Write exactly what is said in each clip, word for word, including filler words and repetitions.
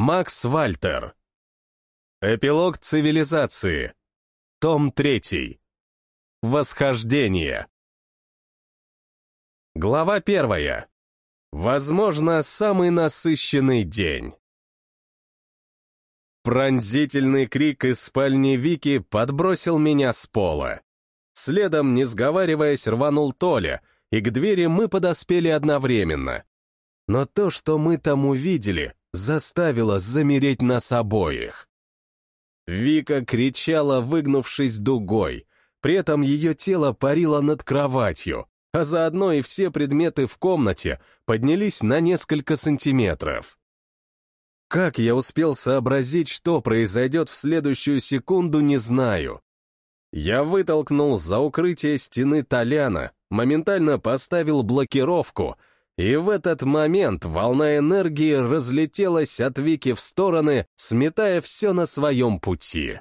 Макс Вальтер. Эпилог цивилизации. Том третий. Восхождение. Глава первая. Возможно, самый насыщенный день. Пронзительный крик из спальни Вики подбросил меня с пола. Следом, не сговариваясь, рванул Толя, и к двери мы подоспели одновременно. Но то, что мы там увидели, заставило замереть нас обоих. Вика кричала, выгнувшись дугой, при этом ее тело парило над кроватью, а заодно и все предметы в комнате поднялись на несколько сантиметров. Как я успел сообразить, что произойдет в следующую секунду, не знаю. Я вытолкнул за укрытие стены Толяна, моментально поставил блокировку, и в этот момент волна энергии разлетелась от Вики в стороны, сметая все на своем пути.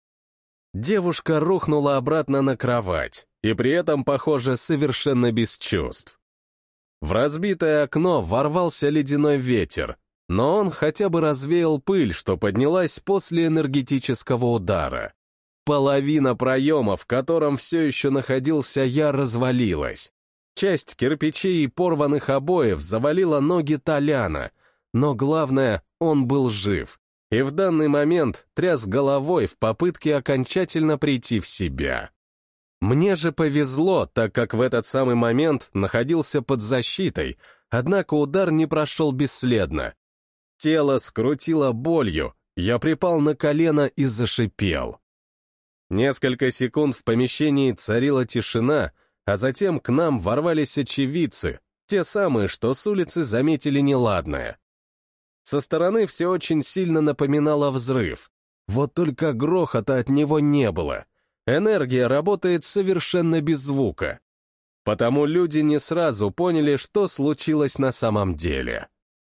Девушка рухнула обратно на кровать, и при этом, похоже, совершенно без чувств. В разбитое окно ворвался ледяной ветер, но он хотя бы развеял пыль, что поднялась после энергетического удара. Половина проема, в котором все еще находился я, развалилась. Часть кирпичей и порванных обоев завалила ноги Толяна, но главное, он был жив, и в данный момент тряс головой в попытке окончательно прийти в себя. Мне же повезло, так как в этот самый момент находился под защитой, однако удар не прошел бесследно. Тело скрутило болью, я припал на колено и зашипел. Несколько секунд в помещении царила тишина, а затем к нам ворвались очевидцы, те самые, что с улицы заметили неладное. Со стороны все очень сильно напоминало взрыв, вот только грохота от него не было. Энергия работает совершенно без звука. Потому люди не сразу поняли, что случилось на самом деле.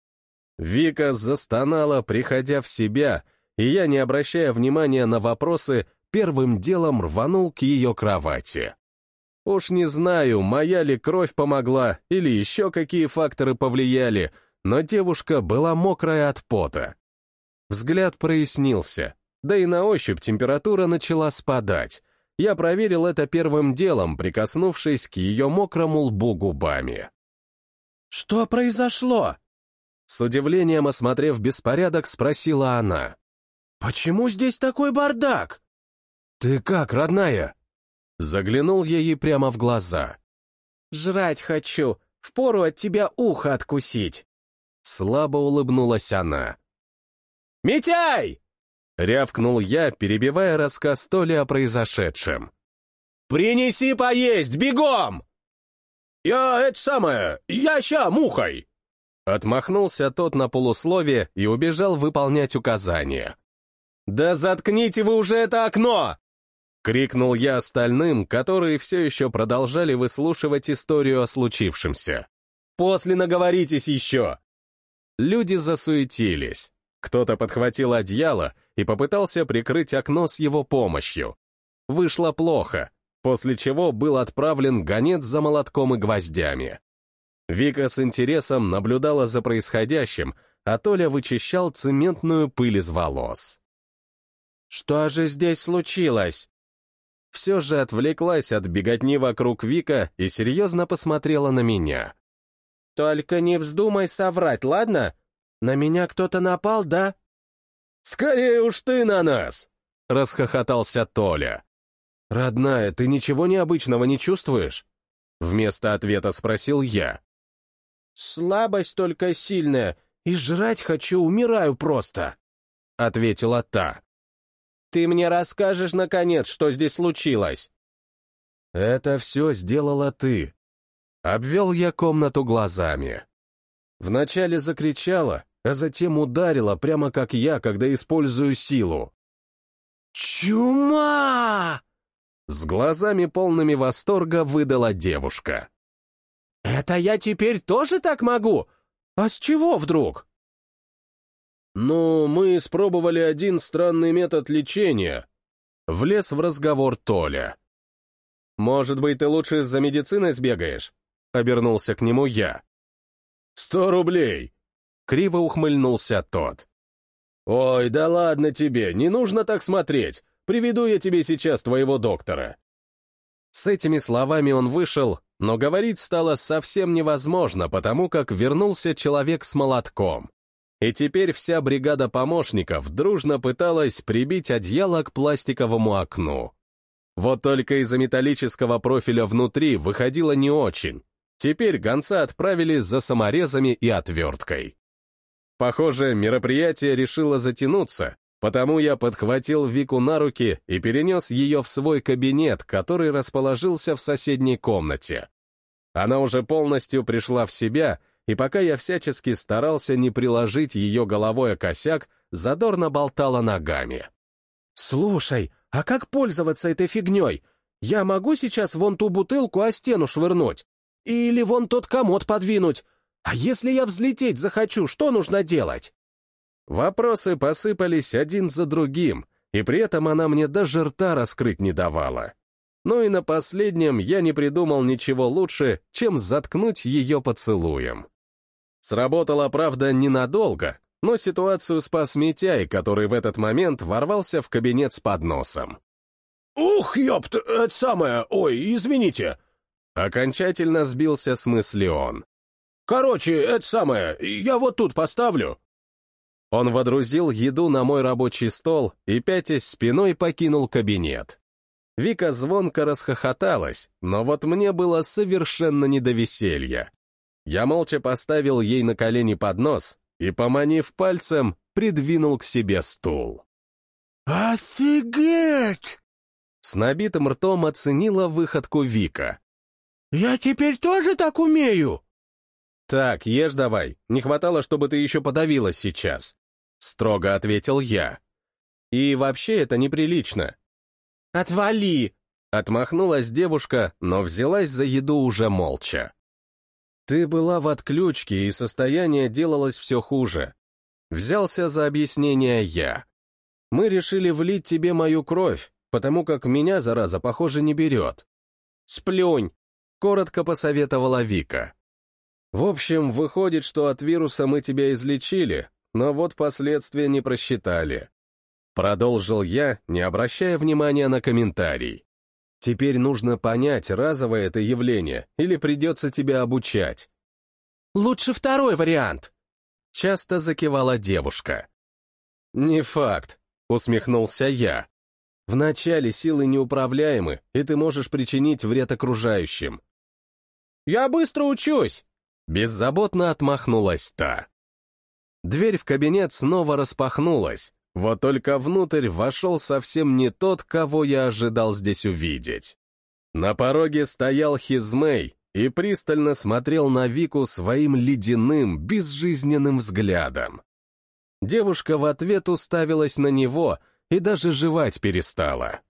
Вика застонала, приходя в себя, и я, не обращая внимания на вопросы, первым делом рванул к ее кровати. Уж не знаю, моя ли кровь помогла или еще какие факторы повлияли, но девушка была мокрая от пота. Взгляд прояснился, да и на ощупь температура начала спадать. Я проверил это первым делом, прикоснувшись к ее мокрому лбу губами. «Что произошло?» С удивлением осмотрев беспорядок, спросила она. «Почему здесь такой бардак?» «Ты как, родная?» Заглянул я ей прямо в глаза. «Жрать хочу, впору от тебя ухо откусить!» Слабо улыбнулась она. «Митяй!» — рявкнул я, перебивая рассказ Толи о произошедшем. «Принеси поесть, бегом!» «Я это самое, я ща мухой!» Отмахнулся тот на полуслове и убежал выполнять указания. «Да заткните вы уже это окно!» — крикнул я остальным, которые все еще продолжали выслушивать историю о случившемся. «После наговоритесь еще!» Люди засуетились. Кто-то подхватил одеяло и попытался прикрыть окно с его помощью. Вышло плохо, после чего был отправлен гонец за молотком и гвоздями. Вика с интересом наблюдала за происходящим, а Толя вычищал цементную пыль из волос. «Что же здесь случилось?» Все же отвлеклась от беготни вокруг Вика и серьезно посмотрела на меня. «Только не вздумай соврать, ладно? На меня кто-то напал, да?» «Скорее уж ты на нас!» — расхохотался Толя. «Родная, ты ничего необычного не чувствуешь?» Вместо ответа спросил я. «Слабость только сильная, и жрать хочу, умираю просто», — ответила та. «Ты мне расскажешь, наконец, что здесь случилось?» «Это все сделала ты». Обвел я комнату глазами. Вначале закричала, а затем ударила, прямо как я, когда использую силу. «Чума!» С глазами полными восторга выдала девушка. «Это я теперь тоже так могу? А с чего вдруг?» «Ну, мы испробовали один странный метод лечения», — влез в разговор Толя. «Может быть, ты лучше за медициной сбегаешь?» — обернулся к нему я. «Сто рублей!» — криво ухмыльнулся тот. «Ой, да ладно тебе, не нужно так смотреть. Приведу я тебе сейчас твоего доктора». С этими словами он вышел, но говорить стало совсем невозможно, потому как вернулся человек с молотком. И теперь вся бригада помощников дружно пыталась прибить одеяло к пластиковому окну. Вот только из-за металлического профиля внутри выходило не очень. Теперь гонца отправили за саморезами и отверткой. Похоже, мероприятие решило затянуться, потому я подхватил Вику на руки и перенес ее в свой кабинет, который расположился в соседней комнате. Она уже полностью пришла в себя, и пока я всячески старался не приложить ее головой о косяк, задорно болтала ногами. «Слушай, а как пользоваться этой фигней? Я могу сейчас вон ту бутылку о стену швырнуть? Или вон тот комод подвинуть? А если я взлететь захочу, что нужно делать?» Вопросы посыпались один за другим, и при этом она мне даже рта раскрыть не давала. Ну и на последнем я не придумал ничего лучше, чем заткнуть ее поцелуем. Сработало, правда, ненадолго, но ситуацию спас Митяй, который в этот момент ворвался в кабинет с подносом. «Ух, ёпт, это самое, ой, извините!» Окончательно сбился с мысли он. «Короче, это самое, я вот тут поставлю». Он водрузил еду на мой рабочий стол и, пятясь спиной, покинул кабинет. Вика звонко расхохоталась, но вот мне было совершенно не до веселья. Я молча поставил ей на колени поднос и, поманив пальцем, придвинул к себе стул. «Офигеть!» С набитым ртом оценила выходку Вика. «Я теперь тоже так умею?» «Так, ешь давай, не хватало, чтобы ты еще подавилась сейчас», — строго ответил я. «И вообще это неприлично». «Отвали!» — отмахнулась девушка, но взялась за еду уже молча. «Ты была в отключке, и состояние делалось все хуже. Взялся за объяснение я. Мы решили влить тебе мою кровь, потому как меня, зараза, похоже, не берет». «Сплюнь!» — коротко посоветовала Вика. «В общем, выходит, что от вируса мы тебя излечили, но вот последствия не просчитали». Продолжил я, не обращая внимания на комментарий. «Теперь нужно понять, разовое это явление, или придется тебя обучать». «Лучше второй вариант», — часто закивала девушка. «Не факт», — усмехнулся я. «Вначале силы неуправляемы, и ты можешь причинить вред окружающим». «Я быстро учусь», — беззаботно отмахнулась та. Дверь в кабинет снова распахнулась, вот только внутрь вошел совсем не тот, кого я ожидал здесь увидеть. На пороге стоял Хизмей и пристально смотрел на Вику своим ледяным, безжизненным взглядом. Девушка в ответ уставилась на него и даже жевать перестала.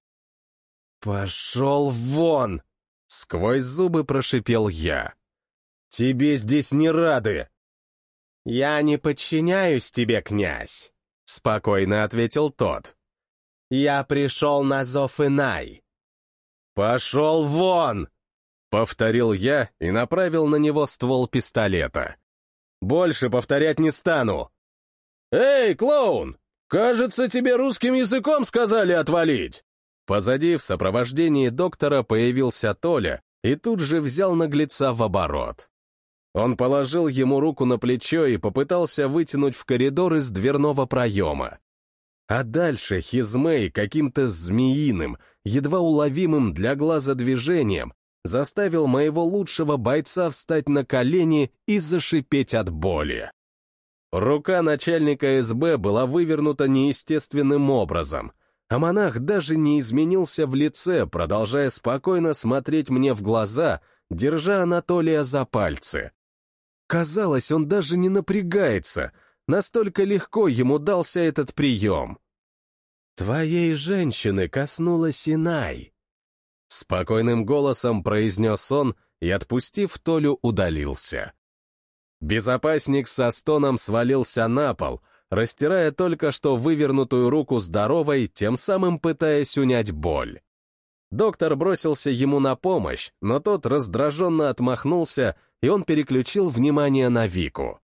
«Пошел вон!» — сквозь зубы прошипел я. «Тебе здесь не рады!» «Я не подчиняюсь тебе, князь», — спокойно ответил тот. «Я пришел на зов Инай». «Пошел вон!» — повторил я и направил на него ствол пистолета. «Больше повторять не стану». «Эй, клоун! Кажется, тебе русским языком сказали отвалить!» Позади в сопровождении доктора появился Толя и тут же взял наглеца в оборот. Он положил ему руку на плечо и попытался вытянуть в коридор из дверного проема. А дальше Хизмей каким-то змеиным, едва уловимым для глаза движением заставил моего лучшего бойца встать на колени и зашипеть от боли. Рука начальника СБ была вывернута неестественным образом, а монах даже не изменился в лице, продолжая спокойно смотреть мне в глаза, держа Анатолия за пальцы. Казалось, он даже не напрягается, настолько легко ему дался этот прием. «Твоей женщины коснулась Инай», — спокойным голосом произнес он и, отпустив Толю, удалился. Безопасник со стоном свалился на пол, растирая только что вывернутую руку здоровой, тем самым пытаясь унять боль. Доктор бросился ему на помощь, но тот раздраженно отмахнулся, и он переключил внимание на Вику.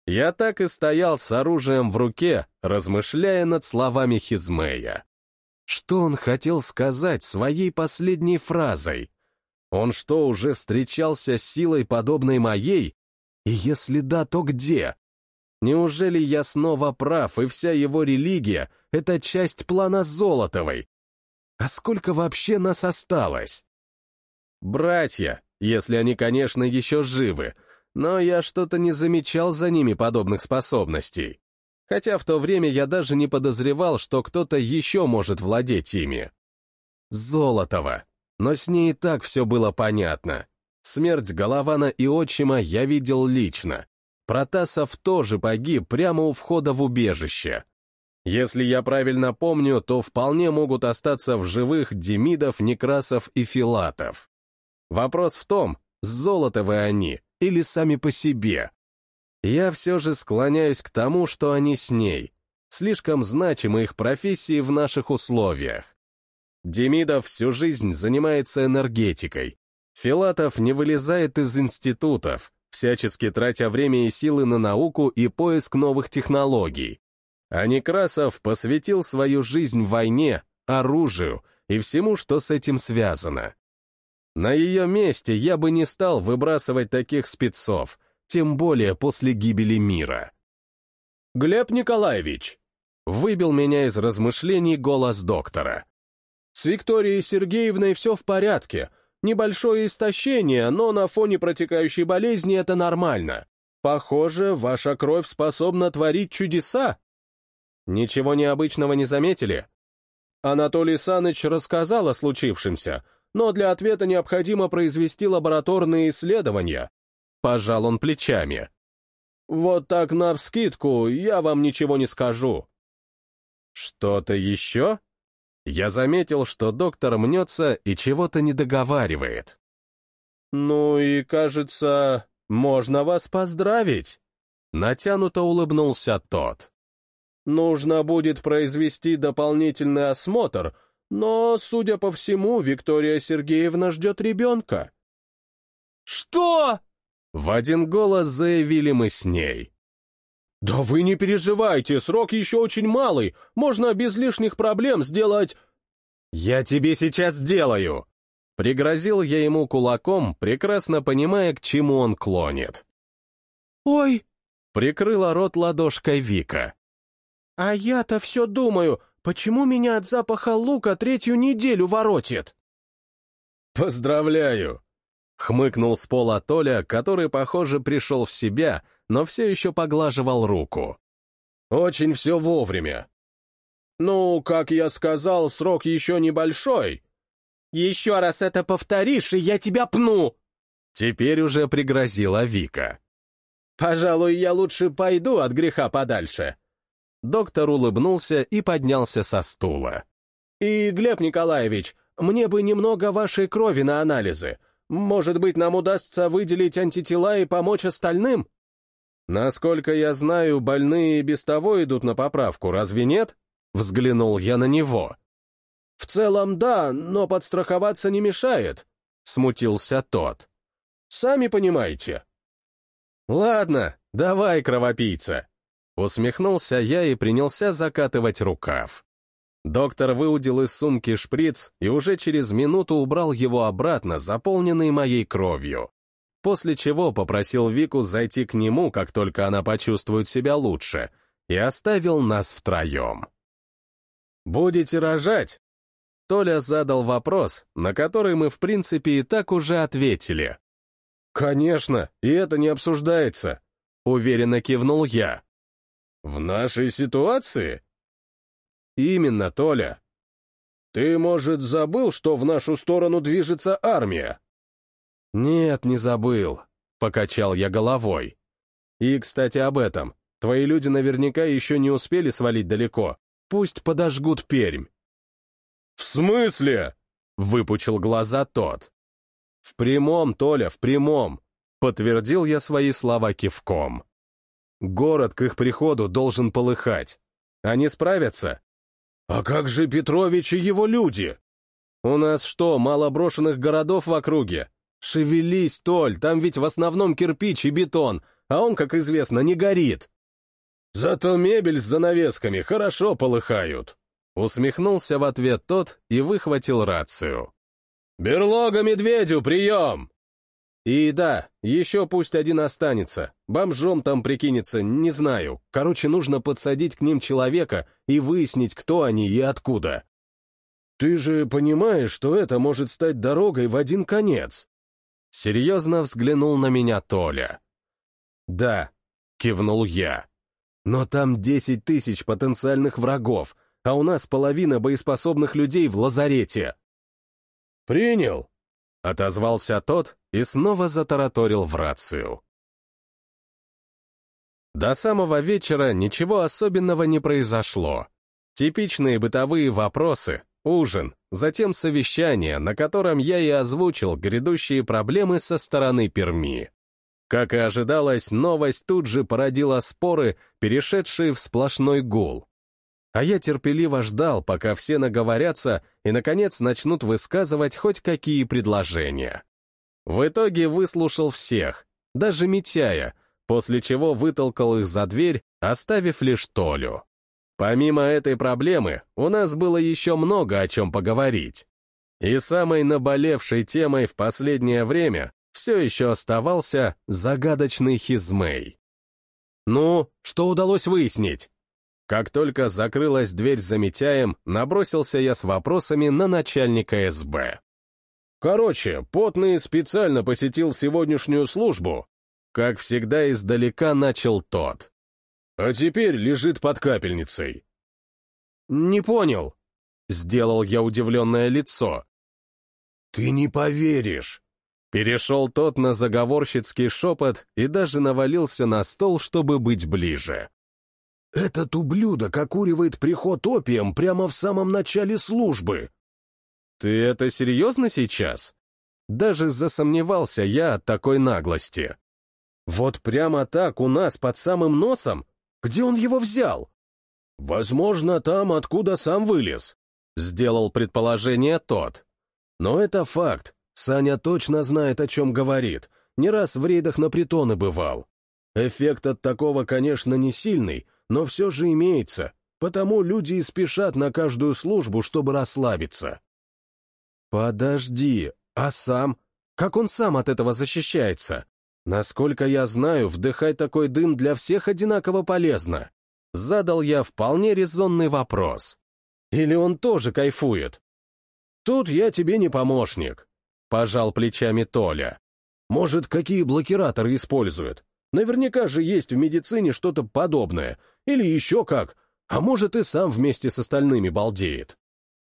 Я так и стоял с оружием в руке, размышляя над словами Хизмея. Что он хотел сказать своей последней фразой? Он что, уже встречался с силой, подобной моей? И если да, то где? Неужели я снова прав, и вся его религия — это часть плана Золотовой? А сколько вообще нас осталось? Братья, если они, конечно, еще живы, но я что-то не замечал за ними подобных способностей. Хотя в то время я даже не подозревал, что кто-то еще может владеть ими. Золотова. Но с ней и так все было понятно. Смерть Голована и отчима я видел лично. Протасов тоже погиб прямо у входа в убежище. Если я правильно помню, то вполне могут остаться в живых Демидов, Некрасов и Филатов. Вопрос в том, Золотовы они или сами по себе. Я все же склоняюсь к тому, что они с ней. Слишком значимы их профессии в наших условиях. Демидов всю жизнь занимается энергетикой. Филатов не вылезает из институтов, всячески тратя время и силы на науку и поиск новых технологий. А Некрасов посвятил свою жизнь войне, оружию и всему, что с этим связано. На ее месте я бы не стал выбрасывать таких спецов, тем более после гибели мира. «Глеб Николаевич!» — выбил меня из размышлений голос доктора. «С Викторией Сергеевной все в порядке. Небольшое истощение, но на фоне протекающей болезни это нормально. Похоже, ваша кровь способна творить чудеса». «Ничего необычного не заметили?» Анатолий Саныч рассказал о случившемся, но для ответа необходимо произвести лабораторные исследования. Пожал он плечами. Вот так навскидку я вам ничего не скажу. Что-то еще? Я заметил, что доктор мнется и чего-то не договаривает. Ну и, кажется, можно вас поздравить. Натянуто улыбнулся тот. Нужно будет произвести дополнительный осмотр, но, судя по всему, Виктория Сергеевна ждет ребенка. «Что?» — в один голос заявили мы с ней. «Да вы не переживайте, срок еще очень малый, можно без лишних проблем сделать...» «Я тебе сейчас сделаю!» — пригрозил я ему кулаком, прекрасно понимая, к чему он клонит. «Ой!» — прикрыла рот ладошкой Вика. «А я-то все думаю, почему меня от запаха лука третью неделю воротит?» «Поздравляю!» — хмыкнул с пола Толя, который, похоже, пришел в себя, но все еще поглаживал руку. «Очень все вовремя». «Ну, как я сказал, срок еще небольшой». «Еще раз это повторишь, и я тебя пну!» Теперь уже пригрозила Вика. «Пожалуй, я лучше пойду от греха подальше». Доктор улыбнулся и поднялся со стула. «И, Глеб Николаевич, мне бы немного вашей крови на анализы. Может быть, нам удастся выделить антитела и помочь остальным?» «Насколько я знаю, больные и без того идут на поправку, разве нет?» Взглянул я на него. «В целом, да, но подстраховаться не мешает», — смутился тот. «Сами понимаете». «Ладно, давай, кровопийца». Усмехнулся я и принялся закатывать рукав. Доктор выудил из сумки шприц и уже через минуту убрал его обратно, заполненный моей кровью. После чего попросил Вику зайти к нему, как только она почувствует себя лучше, и оставил нас втроем. «Будете рожать?» Толя задал вопрос, на который мы, в принципе, и так уже ответили. «Конечно, и это не обсуждается», — уверенно кивнул я. «В нашей ситуации?» «Именно, Толя». «Ты, может, забыл, что в нашу сторону движется армия?» «Нет, не забыл», — покачал я головой. «И, кстати, об этом. Твои люди наверняка еще не успели свалить далеко. Пусть подожгут Пермь». «В смысле?» — выпучил глаза тот. «В прямом, Толя, в прямом», — подтвердил я свои слова кивком. «Город к их приходу должен полыхать. Они справятся?» «А как же Петрович и его люди?» «У нас что, мало брошенных городов в округе? Шевелись, Толь, там ведь в основном кирпич и бетон. а он, как известно, не горит. Зато мебель с занавесками хорошо полыхают. Усмехнулся в ответ тот и выхватил рацию. «Берлога медведю, прием!» И да, еще пусть один останется. Бомжом там прикинется, не знаю. Короче, нужно подсадить к ним человека и выяснить, кто они и откуда. Ты же понимаешь, что это может стать дорогой в один конец? Серьезно взглянул на меня Толя. Да, кивнул я. Но там десять тысяч потенциальных врагов, а у нас половина боеспособных людей в лазарете. Принял. Отозвался тот и снова затараторил в рацию. До самого вечера ничего особенного не произошло. Типичные бытовые вопросы, ужин, затем совещание, на котором я и озвучил грядущие проблемы со стороны Перми. Как и ожидалось, новость тут же породила споры, перешедшие в сплошной гул. А я терпеливо ждал, пока все наговорятся и, наконец, начнут высказывать хоть какие предложения. В итоге выслушал всех, даже Митяя, после чего вытолкал их за дверь, оставив лишь Толю. Помимо этой проблемы, у нас было еще много о чем поговорить. И самой наболевшей темой в последнее время все еще оставался загадочный Хизмей. Ну, что удалось выяснить? Как только закрылась дверь за Митяем, набросился я с вопросами на начальника эс бэ. Короче, Потный специально посетил сегодняшнюю службу. Как всегда, издалека начал тот. А теперь лежит под капельницей. Не понял. Сделал я удивленное лицо. Ты не поверишь. Перешел тот на заговорщицкий шепот и даже навалился на стол, чтобы быть ближе. Этот ублюдок окуривает приход опием прямо в самом начале службы. Ты это серьезно сейчас? Даже засомневался я от такой наглости. Вот прямо так у нас под самым носом? Где он его взял? Возможно, там, откуда сам вылез. Сделал предположение тот. Но это факт. Саня точно знает, о чем говорит. Не раз в рейдах на притоны бывал. Эффект от такого, конечно, не сильный, но все же имеется, потому люди и спешат на каждую службу, чтобы расслабиться. Подожди, а сам? Как он сам от этого защищается? Насколько я знаю, вдыхать такой дым для всех одинаково полезно. Задал я вполне резонный вопрос. Или он тоже кайфует? Тут я тебе не помощник, пожал плечами Толя. Может, какие блокираторы используют? Наверняка же есть в медицине что-то подобное. Или еще как. А может, и сам вместе с остальными балдеет.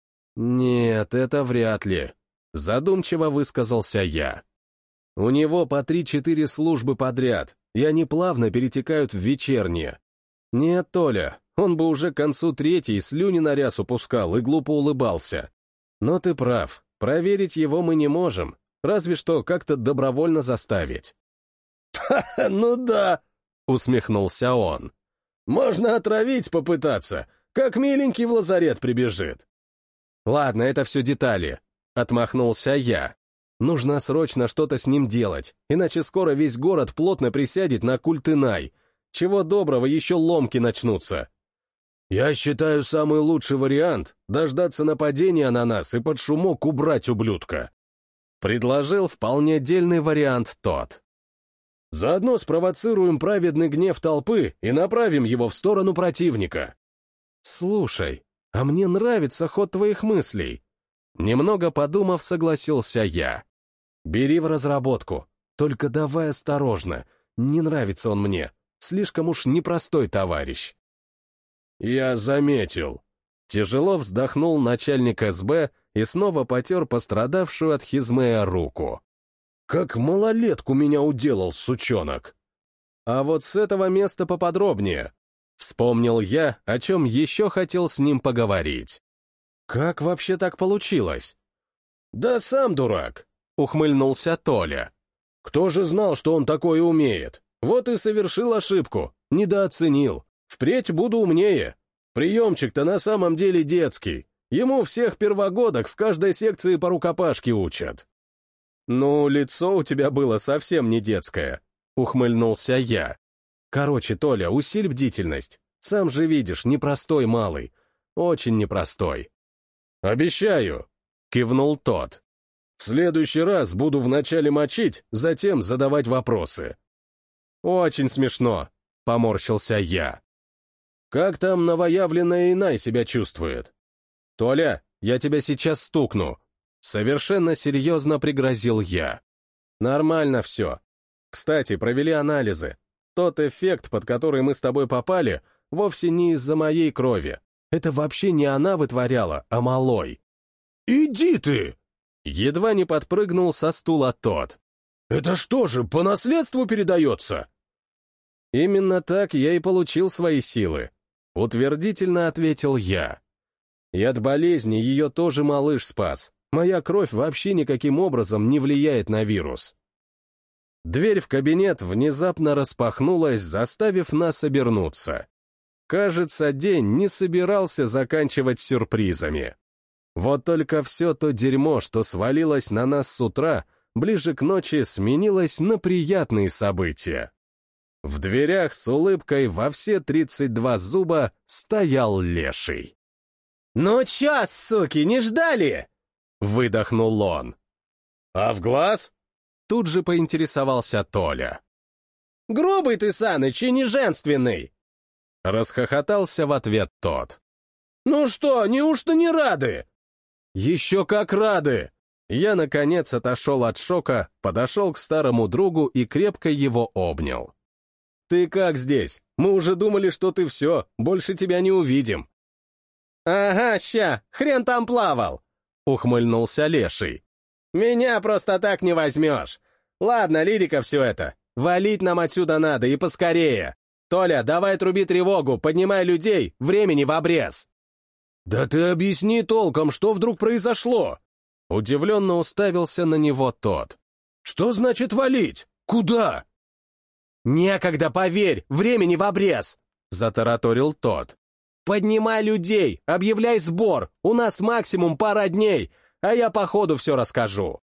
Нет, это вряд ли. Задумчиво высказался я. У него по три-четыре службы подряд, и они плавно перетекают в вечерние. Нет, Толя, он бы уже к концу третьей слюни на рясу пускал и глупо улыбался. Но ты прав, проверить его мы не можем, разве что как-то добровольно заставить. «Ха-ха, ну да!» — усмехнулся он. «Можно отравить попытаться, как миленький в лазарет прибежит». «Ладно, это все детали», — отмахнулся я. «Нужно срочно что-то с ним делать, иначе скоро весь город плотно присядет на культ Инай. Чего доброго, еще ломки начнутся». «Я считаю, самый лучший вариант — дождаться нападения на нас и под шумок убрать ублюдка», — предложил вполне дельный вариант тот. «Заодно спровоцируем праведный гнев толпы и направим его в сторону противника». «Слушай, а мне нравится ход твоих мыслей». Немного подумав, согласился я. «Бери в разработку, только давай осторожно, не нравится он мне, слишком уж непростой товарищ». «Я заметил». Тяжело вздохнул начальник эс бэ и снова потер пострадавшую от Хизмея руку. «Как малолетку меня уделал, сучонок!» «А вот с этого места поподробнее», — вспомнил я, о чем еще хотел с ним поговорить. «Как вообще так получилось?» «Да сам дурак», — ухмыльнулся Толя. «Кто же знал, что он такое умеет? Вот и совершил ошибку, недооценил. Впредь буду умнее. Приемчик-то на самом деле детский. Ему всех первогодок в каждой секции по рукопашке учат». «Ну, лицо у тебя было совсем не детское», — ухмыльнулся я. Короче, Толя, усиль бдительность. Сам же видишь, непростой малый. Очень непростой. «Обещаю», — кивнул тот. «В следующий раз буду вначале мочить, затем задавать вопросы». «Очень смешно», — поморщился я. «Как там новоявленная Инай себя чувствует?» «Толя, я тебя сейчас стукну», — совершенно серьезно пригрозил я. «Нормально все. Кстати, провели анализы. Тот эффект, под который мы с тобой попали, вовсе не из-за моей крови. Это вообще не она вытворяла, а малой». «Иди ты!» Едва не подпрыгнул со стула тот. «Это что же, по наследству передается?» «Именно так я и получил свои силы», — утвердительно ответил я. «И от болезни ее тоже малыш спас. Моя кровь вообще никаким образом не влияет на вирус». Дверь в кабинет внезапно распахнулась, заставив нас обернуться. Кажется, день не собирался заканчивать сюрпризами. Вот только все то дерьмо, что свалилось на нас с утра, ближе к ночи сменилось на приятные события. В дверях с улыбкой во все тридцать два зуба стоял леший. «Ну чё, суки, не ждали?» — выдохнул он. «А в глаз?» — тут же поинтересовался Толя. «Грубый ты, Саныч, и не женственный!» Расхохотался в ответ тот. «Ну что, неужто не рады?» «Еще как рады!» Я, наконец, отошел от шока, подошел к старому другу и крепко его обнял. «Ты как здесь? Мы уже думали, что ты все, больше тебя не увидим». «Ага, ща, хрен там плавал!» — ухмыльнулся леший. «Меня просто так не возьмешь. Ладно, лирика все это. Валить нам отсюда надо, и поскорее. Толя, давай труби тревогу, поднимай людей, времени в обрез». «Да ты объясни толком, что вдруг произошло?» Удивленно уставился на него тот. «Что значит валить? Куда?» «Некогда, поверь, времени в обрез!» — затараторил тот. «Поднимай людей, объявляй сбор, у нас максимум пара дней, а я по ходу все расскажу».